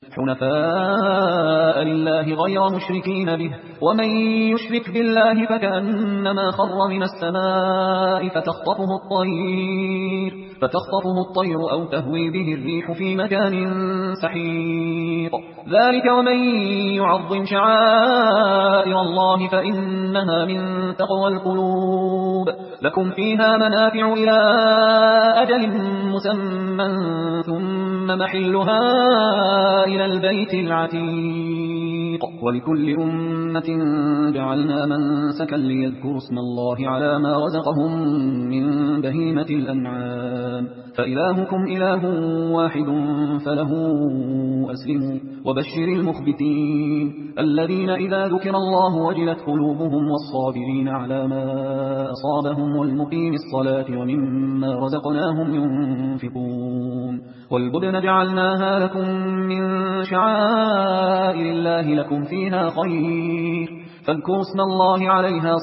حنفاء لله غير مشركين به ومن يشرك بالله فكأنما خر من السماء فتخطفه الطير أو تهوي به الريح في مكان سحيق ذلك ومن يعظم شعائر الله فإنها من تقوى القلوب لكم فيها منافع إلى أجل مسمى ثم محلها إلى البيت العتيق ولكل أمة جعلنا منسكا ليذكروا اسم الله على ما رزقهم من بهيمة الأنعام فإلهكم إله واحد فله أسلموا وبشر المخبتين الذين إذا ذكر الله وجلت قلوبهم والصابرين على ما أصابهم والمقيم الصلاة ومما رزقناهم ينفقون والبدن جعلناها لكم من شعائر الله لكم فيها خير فاذكروا اسم الله عليها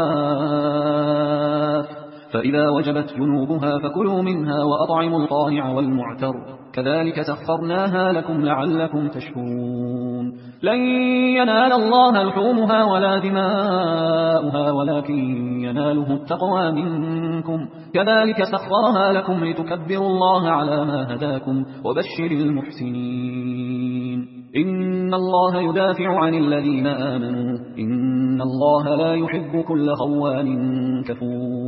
صواف فإذا وجبت جنوبها فكلوا منها وأطعموا القانع والمعتر كذلك سخرناها لكم لعلكم تشكرون لن ينال الله لحومها ولا دماؤها ولكن يناله التقوى منكم كذلك سخرها لكم لتكبروا الله على ما هداكم وبشر المحسنين إن الله يدافع عن الذين آمنوا إن الله لا يحب كل خوان كفور